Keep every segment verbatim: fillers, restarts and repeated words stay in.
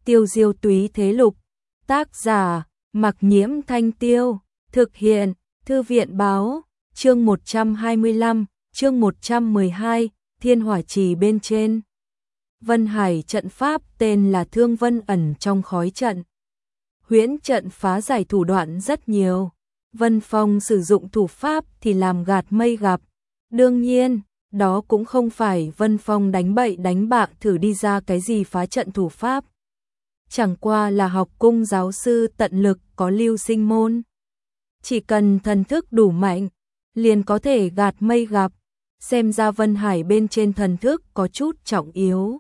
Tiêu diêu túy thế lục. Tác giả, Mặc Nhiễm Thanh Tiêu. Thực hiện, Thư viện báo. Chương một trăm hai mươi lăm, chương một trăm mười hai, Thiên Hỏa Trì bên trên. Vân Hải trận pháp tên là Thương Vân ẩn trong khói trận. Huyễn trận phá giải thủ đoạn rất nhiều. Vân Phong sử dụng thủ pháp thì làm gạt mây gặp. Đương nhiên, đó cũng không phải Vân Phong đánh bậy đánh bạ thử đi ra cái gì phá trận thủ pháp. Chẳng qua là học cung giáo sư tận lực có lưu sinh môn. Chỉ cần thần thức đủ mạnh, liền có thể gạt mây gặp. Xem ra Vân Hải bên trên thần thức có chút trọng yếu.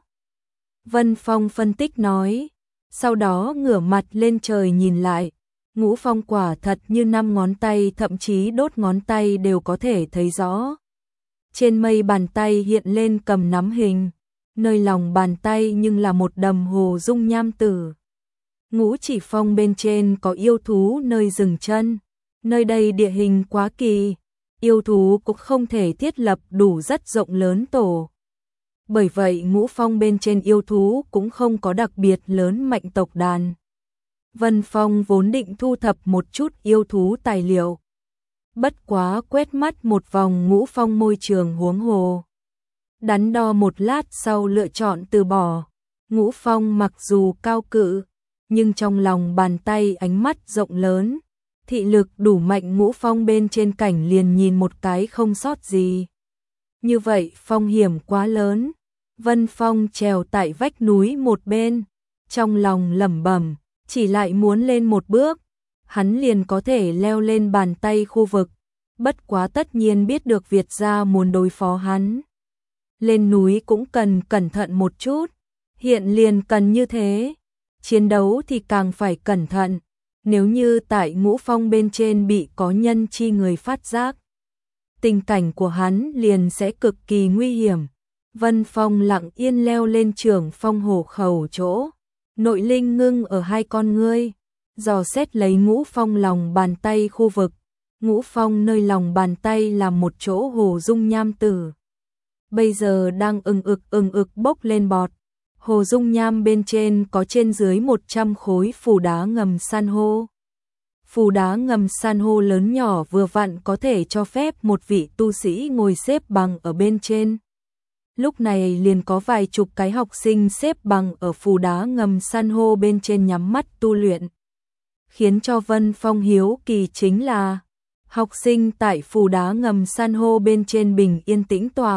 Vân Phong phân tích nói, sau đó ngửa mặt lên trời nhìn lại. Ngũ phong quả thật như năm ngón tay, thậm chí đốt ngón tay đều có thể thấy rõ. Trên mây bàn tay hiện lên cầm nắm hình, nơi lòng bàn tay nhưng là một đầm hồ dung nham tử. Ngũ chỉ phong bên trên có yêu thú nơi dừng chân, nơi đây địa hình quá kỳ, yêu thú cũng không thể thiết lập đủ rất rộng lớn tổ. Bởi vậy ngũ phong bên trên yêu thú cũng không có đặc biệt lớn mạnh tộc đàn. Vân Phong vốn định thu thập một chút yêu thú tài liệu. Bất quá quét mắt một vòng ngũ phong môi trường huống hồ. Đắn đo một lát sau lựa chọn từ bỏ. Ngũ phong mặc dù cao cự, nhưng trong lòng bàn tay ánh mắt rộng lớn. Thị lực đủ mạnh, ngũ phong bên trên cảnh liền nhìn một cái không sót gì. Như vậy phong hiểm quá lớn. Vân Phong trèo tại vách núi một bên, trong lòng lẩm bẩm, chỉ lại muốn lên một bước, hắn liền có thể leo lên bàn tay khu vực. Bất quá tất nhiên biết được Việt gia muốn đối phó hắn. Lên núi cũng cần cẩn thận một chút, hiện liền cần như thế. Chiến đấu thì càng phải cẩn thận, nếu như tại ngũ phong bên trên bị có nhân chi người phát giác, tình cảnh của hắn liền sẽ cực kỳ nguy hiểm. Vân Phong lặng yên leo lên trưởng phong hổ khẩu chỗ, nội linh ngưng ở hai con ngươi, dò xét lấy ngũ phong lòng bàn tay khu vực. Ngũ phong nơi lòng bàn tay là một chỗ hồ dung nham tử. Bây giờ đang ừng ực ừng ực bốc lên bọt. Hồ dung nham bên trên có trên dưới một trăm khối phù đá ngầm san hô. Phù đá ngầm san hô lớn nhỏ vừa vặn có thể cho phép một vị tu sĩ ngồi xếp bằng ở bên trên. Lúc này liền có vài chục cái học sinh xếp bằng ở phù đá ngầm san hô bên trên nhắm mắt tu luyện. Khiến cho Vân Phong hiếu kỳ chính là học sinh tại phù đá ngầm san hô bên trên bình yên tĩnh tọa,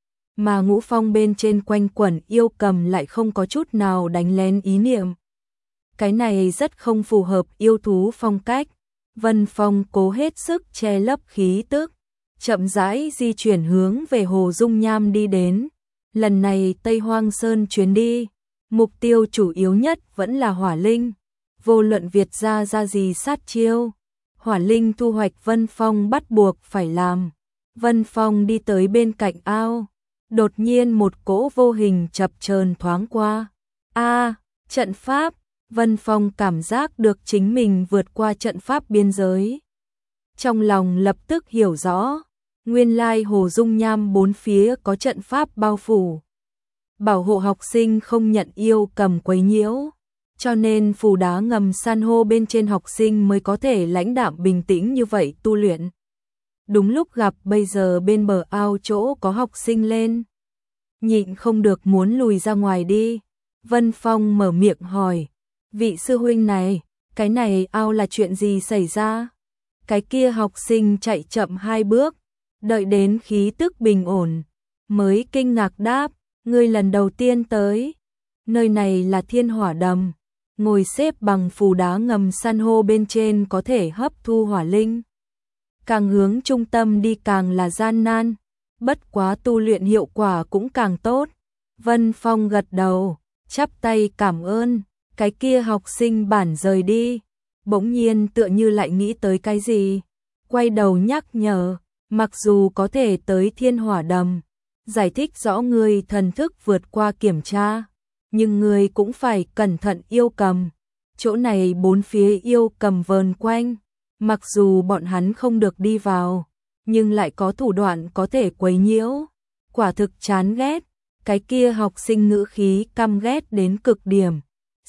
mà ngũ phong bên trên quanh quẩn yêu cầm lại không có chút nào đánh lén ý niệm. Cái này rất không phù hợp yêu thú phong cách. Vân Phong cố hết sức che lấp khí tức, chậm rãi di chuyển hướng về hồ dung nham đi đến. Lần này Tây Hoang Sơn chuyến đi, mục tiêu chủ yếu nhất vẫn là hỏa linh. Vô luận Việt gia ra gì sát chiêu, hỏa linh thu hoạch Vân Phong bắt buộc phải làm. Vân Phong đi tới bên cạnh ao, đột nhiên một cỗ vô hình chập chờn thoáng qua. A, trận pháp. Vân Phong cảm giác được chính mình vượt qua trận pháp biên giới. Trong lòng lập tức hiểu rõ, nguyên lai hồ dung nham bốn phía có trận pháp bao phủ, bảo hộ học sinh không nhận yêu cầm quấy nhiễu, cho nên phù đá ngầm san hô bên trên học sinh mới có thể lãnh đạm bình tĩnh như vậy tu luyện. Đúng lúc gặp bây giờ bên bờ ao chỗ có học sinh lên, nhịn không được muốn lùi ra ngoài đi. Vân Phong mở miệng hỏi, vị sư huynh này, cái này ao là chuyện gì xảy ra? Cái kia học sinh chạy chậm hai bước, đợi đến khí tức bình ổn, mới kinh ngạc đáp, ngươi lần đầu tiên tới. Nơi này là Thiên Hỏa Đầm, ngồi xếp bằng phù đá ngầm san hô bên trên có thể hấp thu hỏa linh. Càng hướng trung tâm đi càng là gian nan, bất quá tu luyện hiệu quả cũng càng tốt. Vân Phong gật đầu, chắp tay cảm ơn. Cái kia học sinh bản rời đi, bỗng nhiên tựa như lại nghĩ tới cái gì, quay đầu nhắc nhở, mặc dù có thể tới Thiên Hỏa Đầm, giải thích rõ người thần thức vượt qua kiểm tra, nhưng người cũng phải cẩn thận yêu cầm. Chỗ này bốn phía yêu cầm vờn quanh, mặc dù bọn hắn không được đi vào, nhưng lại có thủ đoạn có thể quấy nhiễu, quả thực chán ghét. Cái kia học sinh ngữ khí căm ghét đến cực điểm.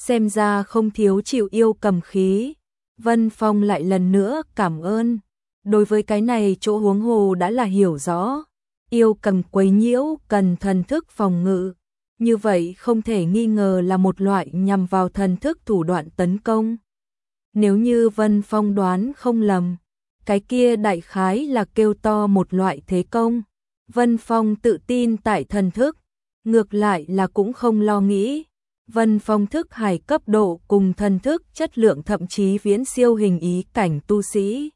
xem ra không thiếu chịu yêu cầm khí. Vân Phong lại lần nữa cảm ơn. Đối với cái này chỗ huống hồ đã là hiểu rõ. Yêu cầm quấy nhiễu cần thần thức phòng ngự. Như vậy không thể nghi ngờ là một loại nhằm vào thần thức thủ đoạn tấn công. Nếu như Vân Phong đoán không lầm, cái kia đại khái là kêu to một loại thế công. Vân Phong tự tin tại thần thức, ngược lại là cũng không lo nghĩ. Vân Phong thức hải cấp độ cùng thần thức chất lượng thậm chí viễn siêu hình ý cảnh tu sĩ.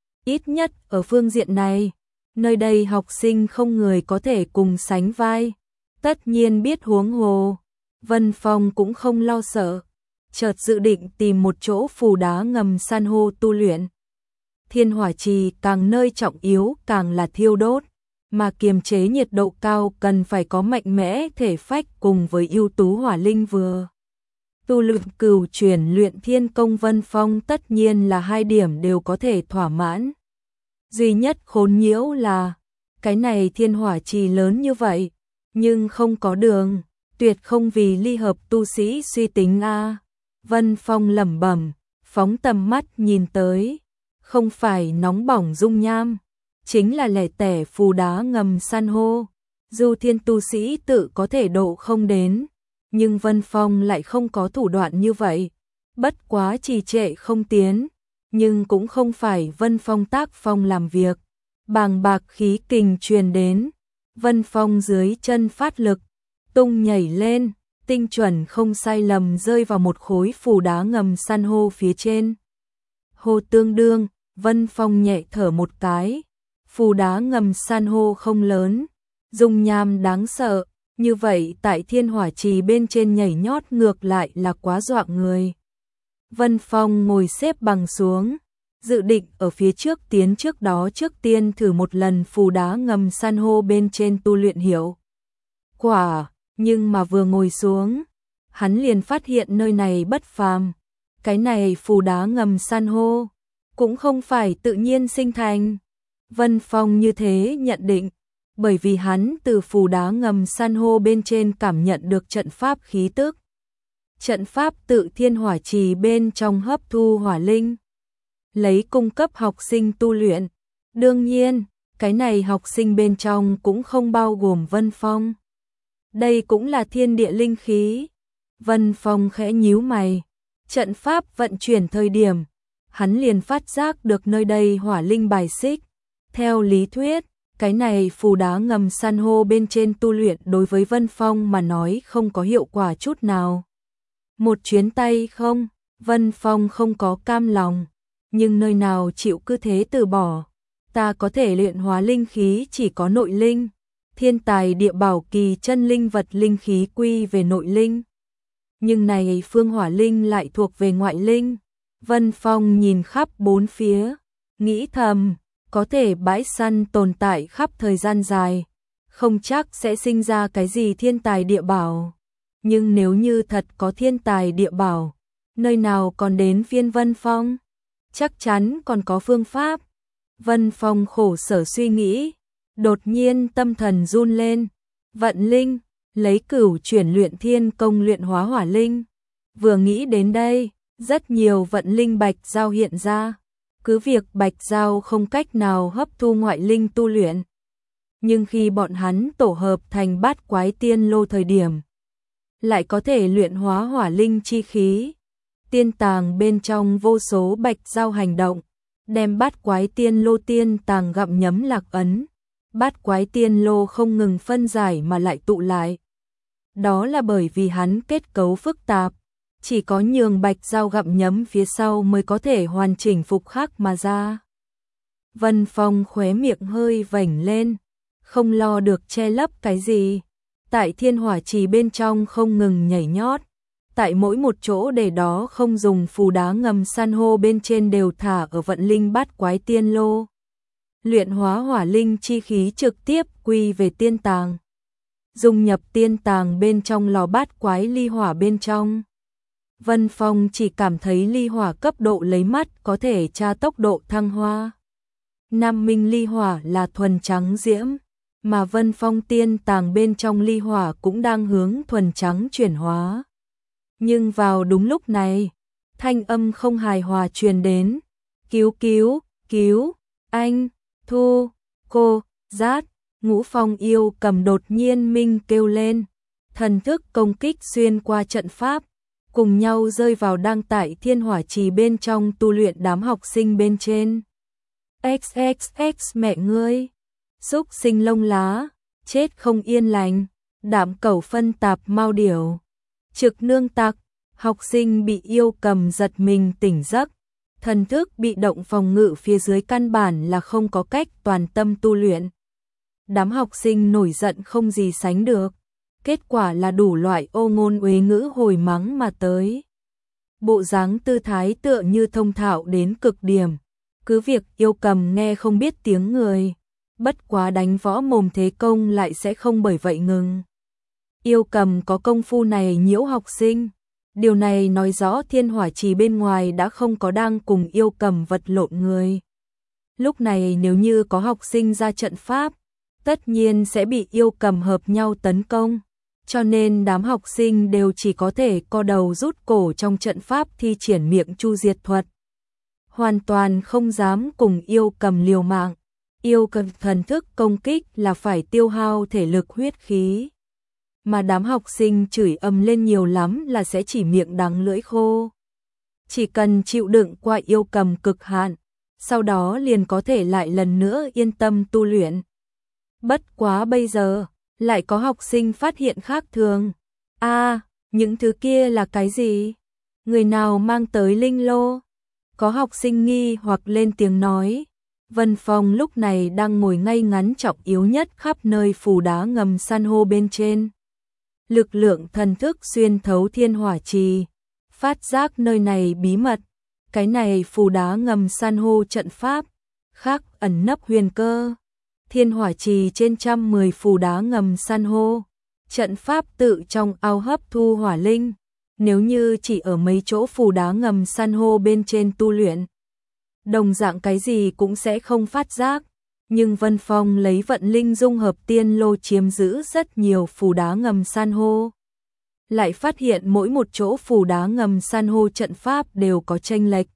Ít nhất ở phương diện này, nơi đây học sinh không người có thể cùng sánh vai. Tất nhiên biết huống hồ, Vân Phong cũng không lo sợ, chợt dự định tìm một chỗ phù đá ngầm san hô tu luyện. Thiên hỏa trì càng nơi trọng yếu càng là thiêu đốt, mà kiềm chế nhiệt độ cao cần phải có mạnh mẽ thể phách cùng với ưu tú hỏa linh vừa. Tu luyện cửu chuyển luyện thiên công Vân Phong tất nhiên là hai điểm đều có thể thỏa mãn. Duy nhất khốn nhiễu là, cái này thiên hỏa trì lớn như vậy, nhưng không có đường, tuyệt không vì ly hợp tu sĩ suy tính a. Vân Phong lẩm bẩm, phóng tầm mắt nhìn tới, không phải nóng bỏng dung nham, chính là lẻ tẻ phù đá ngầm san hô. Dù thiên tu sĩ tự có thể độ không đến, nhưng Vân Phong lại không có thủ đoạn như vậy, bất quá trì trệ không tiến, nhưng cũng không phải Vân Phong tác phong làm việc. Bàng bạc khí kình truyền đến, Vân Phong dưới chân phát lực, tung nhảy lên, tinh chuẩn không sai lầm rơi vào một khối phù đá ngầm san hô phía trên. Hồ tương đương, Vân Phong nhẹ thở một cái, phù đá ngầm san hô không lớn, dung nham đáng sợ, như vậy tại thiên hỏa trì bên trên nhảy nhót ngược lại là quá dọa người. Vân Phong ngồi xếp bằng xuống, dự định ở phía trước tiến trước đó trước tiên thử một lần phù đá ngầm san hô bên trên tu luyện hiệu quả, nhưng mà vừa ngồi xuống, hắn liền phát hiện nơi này bất phàm. Cái này phù đá ngầm san hô cũng không phải tự nhiên sinh thành. Vân Phong như thế nhận định, bởi vì hắn từ phù đá ngầm san hô bên trên cảm nhận được trận pháp khí tức. Trận pháp tự thiên hỏa trì bên trong hấp thu hỏa linh, lấy cung cấp học sinh tu luyện. Đương nhiên, cái này học sinh bên trong cũng không bao gồm Vân Phong. Đây cũng là thiên địa linh khí. Vân Phong khẽ nhíu mày, trận pháp vận chuyển thời điểm, hắn liền phát giác được nơi đây hỏa linh bài xích. Theo lý thuyết, cái này phù đá ngầm san hô bên trên tu luyện đối với Vân Phong mà nói không có hiệu quả chút nào. Một chuyến tay không, Vân Phong không có cam lòng, nhưng nơi nào chịu cứ thế từ bỏ. Ta có thể luyện hóa linh khí chỉ có nội linh, thiên tài địa bảo kỳ chân linh vật linh khí quy về nội linh. Nhưng này phương hỏa linh lại thuộc về ngoại linh. Vân Phong nhìn khắp bốn phía, nghĩ thầm, có thể bãi săn tồn tại khắp thời gian dài, không chắc sẽ sinh ra cái gì thiên tài địa bảo. Nhưng nếu như thật có thiên tài địa bảo, nơi nào còn đến phiên Vân Phong? Chắc chắn còn có phương pháp. Vân Phong khổ sở suy nghĩ, đột nhiên tâm thần run lên, vận linh, lấy cửu chuyển luyện thiên công luyện hóa hỏa linh. Vừa nghĩ đến đây, rất nhiều vận linh bạch giao hiện ra. Cứ việc bạch giao không cách nào hấp thu ngoại linh tu luyện, nhưng khi bọn hắn tổ hợp thành bát quái tiên lô thời điểm, lại có thể luyện hóa hỏa linh chi khí. Tiên tàng bên trong vô số bạch giao hành động, đem bát quái tiên lô tiên tàng gặm nhấm lạc ấn. Bát quái tiên lô không ngừng phân giải mà lại tụ lại. Đó là bởi vì hắn kết cấu phức tạp, chỉ có nhường bạch giao gặm nhấm phía sau mới có thể hoàn chỉnh phục khắc mà ra. Vân Phong khóe miệng hơi vểnh lên, không lo được che lấp cái gì. Tại thiên hỏa trì bên trong không ngừng nhảy nhót, tại mỗi một chỗ để đó không dùng phù đá ngầm san hô bên trên đều thả ở vận linh bát quái tiên lô. Luyện hóa hỏa linh chi khí trực tiếp quy về tiên tàng, dung nhập tiên tàng bên trong lò bát quái ly hỏa bên trong. Vân Phong chỉ cảm thấy ly hỏa cấp độ lấy mắt có thể tra tốc độ thăng hoa. Nam minh ly hỏa là thuần trắng diễm, mà Vân Phong tiên tàng bên trong ly hỏa cũng đang hướng thuần trắng chuyển hóa. Nhưng vào đúng lúc này, thanh âm không hài hòa truyền đến. Cứu cứu, cứu, anh, Thu, cô, Rát, Ngũ Phong yêu cầm đột nhiên minh kêu lên. Thần thức công kích xuyên qua trận pháp, cùng nhau rơi vào đang tại thiên hỏa trì bên trong tu luyện đám học sinh bên trên. X X X mẹ ngươi, xúc sinh lông lá, chết không yên lành, đạm cẩu phân tạp mau điểu, trực nương tặc, học sinh bị yêu cầm giật mình tỉnh giấc, thần thức bị động phòng ngự phía dưới căn bản là không có cách toàn tâm tu luyện. Đám học sinh nổi giận không gì sánh được, kết quả là đủ loại ô ngôn uế ngữ hồi mắng mà tới. Bộ dáng tư thái tựa như thông thạo đến cực điểm, cứ việc yêu cầm nghe không biết tiếng người, bất quá đánh võ mồm thế công lại sẽ không bởi vậy ngừng. Yêu cầm có công phu này nhiễu học sinh, điều này nói rõ thiên hỏa trì bên ngoài đã không có đang cùng yêu cầm vật lộn người. Lúc này nếu như có học sinh ra trận pháp, tất nhiên sẽ bị yêu cầm hợp nhau tấn công, cho nên đám học sinh đều chỉ có thể co đầu rút cổ trong trận pháp thi triển miệng chu diệt thuật. Hoàn toàn không dám cùng yêu cầm liều mạng, yêu cầm thần thức công kích là phải tiêu hao thể lực huyết khí. Mà đám học sinh chửi ầm lên nhiều lắm là sẽ chỉ miệng đắng lưỡi khô. Chỉ cần chịu đựng qua yêu cầm cực hạn, sau đó liền có thể lại lần nữa yên tâm tu luyện. Bất quá bây giờ, lại có học sinh phát hiện khác thường. A, à, những thứ kia là cái gì? Người nào mang tới linh lô? Có học sinh nghi hoặc lên tiếng nói. Vân Phong lúc này đang ngồi ngay ngắn trọng yếu nhất khắp nơi phù đá ngầm san hô bên trên. Lực lượng thần thức xuyên thấu thiên hỏa trì, phát giác nơi này bí mật. Cái này phù đá ngầm san hô trận pháp, khác ẩn nấp huyền cơ. Thiên hỏa trì trên trăm mười phù đá ngầm san hô, trận pháp tự trong ao hấp thu hỏa linh. Nếu như chỉ ở mấy chỗ phù đá ngầm san hô bên trên tu luyện, đồng dạng cái gì cũng sẽ không phát giác. Nhưng Vân Phong lấy vận linh dung hợp tiên lô chiếm giữ rất nhiều phù đá ngầm san hô. Lại phát hiện mỗi một chỗ phù đá ngầm san hô trận pháp đều có chênh lệch.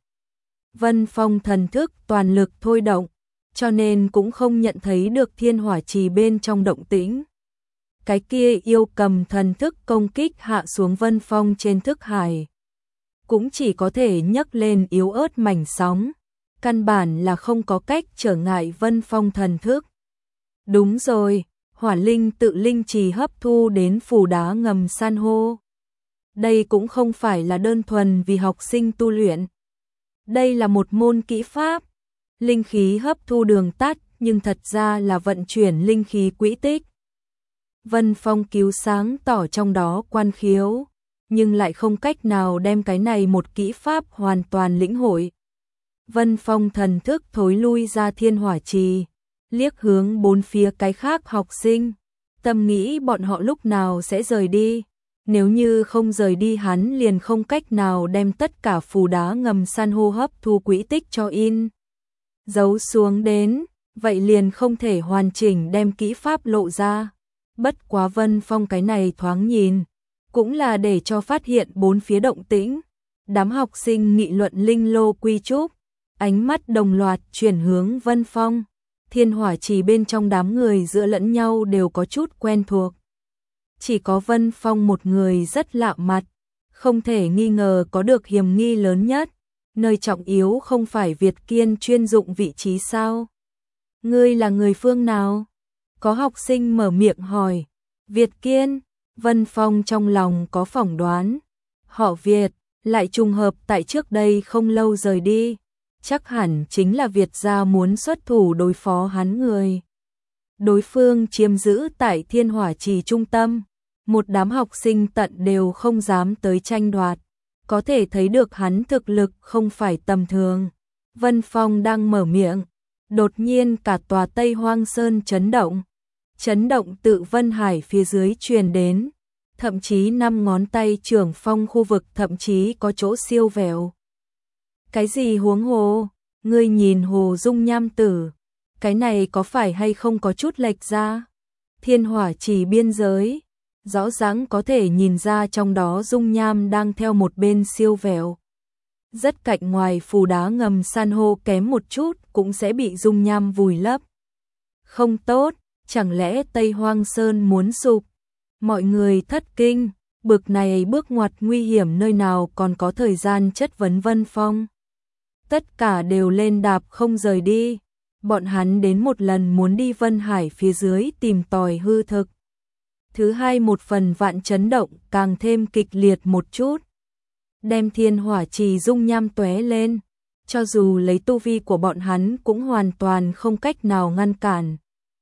Vân Phong thần thức toàn lực thôi động, cho nên cũng không nhận thấy được thiên hỏa trì bên trong động tĩnh. Cái kia yêu cầm thần thức công kích hạ xuống Vân Phong trên thức hải, cũng chỉ có thể nhấc lên yếu ớt mảnh sóng, căn bản là không có cách trở ngại Vân Phong thần thức. Đúng rồi, hỏa linh tự linh trì hấp thu đến phù đá ngầm san hô. Đây cũng không phải là đơn thuần vì học sinh tu luyện. Đây là một môn kỹ pháp, linh khí hấp thu đường tắt nhưng thật ra là vận chuyển linh khí quỹ tích. Vân Phong cứu sáng tỏ trong đó quan khiếu, nhưng lại không cách nào đem cái này một kỹ pháp hoàn toàn lĩnh hội. Vân Phong thần thức thối lui ra thiên hỏa trì, liếc hướng bốn phía cái khác học sinh, tâm nghĩ bọn họ lúc nào sẽ rời đi. Nếu như không rời đi hắn liền không cách nào đem tất cả phù đá ngầm san hô hấp thu quỹ tích cho in giấu xuống đến, vậy liền không thể hoàn chỉnh đem kỹ pháp lộ ra. Bất quá Vân Phong cái này thoáng nhìn, cũng là để cho phát hiện bốn phía động tĩnh. Đám học sinh nghị luận linh lô quy trúc, ánh mắt đồng loạt chuyển hướng Vân Phong. Thiên hỏa trì bên trong đám người giữa lẫn nhau đều có chút quen thuộc. Chỉ có Vân Phong một người rất lạ mặt, không thể nghi ngờ có được hiểm nghi lớn nhất. Nơi trọng yếu không phải Việt Kiên chuyên dụng vị trí sao? Ngươi là người phương nào? Có học sinh mở miệng hỏi. Việt Kiên, Vân Phong trong lòng có phỏng đoán. Họ Việt, lại trùng hợp tại trước đây không lâu rời đi. Chắc hẳn chính là Việt gia muốn xuất thủ đối phó hắn người. Đối phương chiếm giữ tại thiên hỏa trì trung tâm. Một đám học sinh tận đều không dám tới tranh đoạt. Có thể thấy được hắn thực lực không phải tầm thường. Vân Phong đang mở miệng, đột nhiên cả tòa Tây Hoang Sơn chấn động. Chấn động tự Vân Hải phía dưới truyền đến, thậm chí năm ngón tay trưởng phong khu vực thậm chí có chỗ siêu vẹo. Cái gì huống hồ, ngươi nhìn hồ dung nham tử, cái này có phải hay không có chút lệch ra? Thiên hỏa trì biên giới, rõ ràng có thể nhìn ra trong đó dung nham đang theo một bên siêu vẹo. Rất cạnh ngoài phù đá ngầm san hô kém một chút cũng sẽ bị dung nham vùi lấp. Không tốt, chẳng lẽ Tây Hoang Sơn muốn sụp? Mọi người thất kinh, bực này bước ngoặt nguy hiểm nơi nào còn có thời gian chất vấn Vân Phong. Tất cả đều lên đạp không rời đi, bọn hắn đến một lần muốn đi Vân Hải phía dưới tìm tòi hư thực. Thứ hai một phần vạn chấn động càng thêm kịch liệt một chút. Đem thiên hỏa trì dung nham tóe lên, cho dù lấy tu vi của bọn hắn cũng hoàn toàn không cách nào ngăn cản.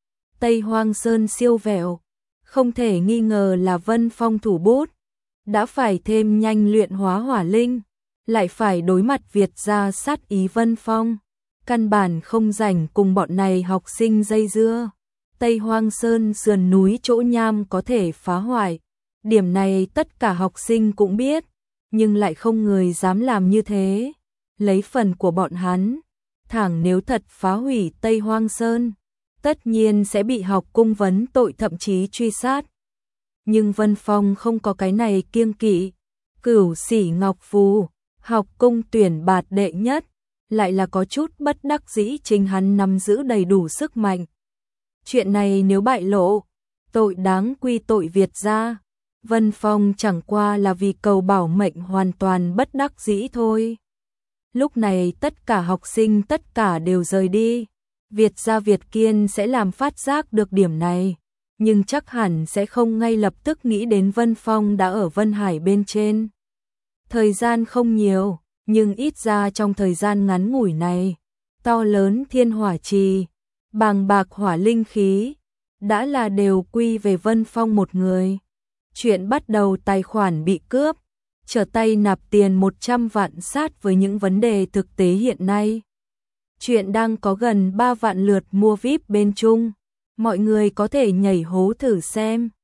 Tây Hoang Sơn siêu vẹo, không thể nghi ngờ là Vân Phong thủ bút, đã phải thêm nhanh luyện hóa hỏa linh, lại phải đối mặt Việt gia sát ý Vân Phong, căn bản không rảnh cùng bọn này học sinh dây dưa. Tây Hoang Sơn sườn núi chỗ nham có thể phá hoại, điểm này tất cả học sinh cũng biết, nhưng lại không người dám làm như thế. Lấy phần của bọn hắn, thẳng nếu thật phá hủy Tây Hoang Sơn, tất nhiên sẽ bị học cung vấn tội thậm chí truy sát. Nhưng Vân Phong không có cái này kiêng kỵ, Cửu Sĩ Ngọc Phù, học cung tuyển bạt đệ nhất, lại là có chút bất đắc dĩ chính hắn nắm giữ đầy đủ sức mạnh. Chuyện này nếu bại lộ, tội đáng quy tội Việt gia. Vân Phong chẳng qua là vì cầu bảo mệnh hoàn toàn bất đắc dĩ thôi. Lúc này tất cả học sinh tất cả đều rời đi. Việt gia Việt Kiên sẽ làm phát giác được điểm này, nhưng chắc hẳn sẽ không ngay lập tức nghĩ đến Vân Phong đã ở Vân Hải bên trên. Thời gian không nhiều, nhưng ít ra trong thời gian ngắn ngủi này, to lớn thiên hỏa trì, bàng bạc hỏa linh khí, đã là đều quy về Vân Phong một người. Chuyện bắt đầu tài khoản bị cướp, trở tay nạp tiền một trăm vạn sát với những vấn đề thực tế hiện nay. Chuyện đang có gần ba vạn lượt mua vi ai pi bên Trung, mọi người có thể nhảy hố thử xem.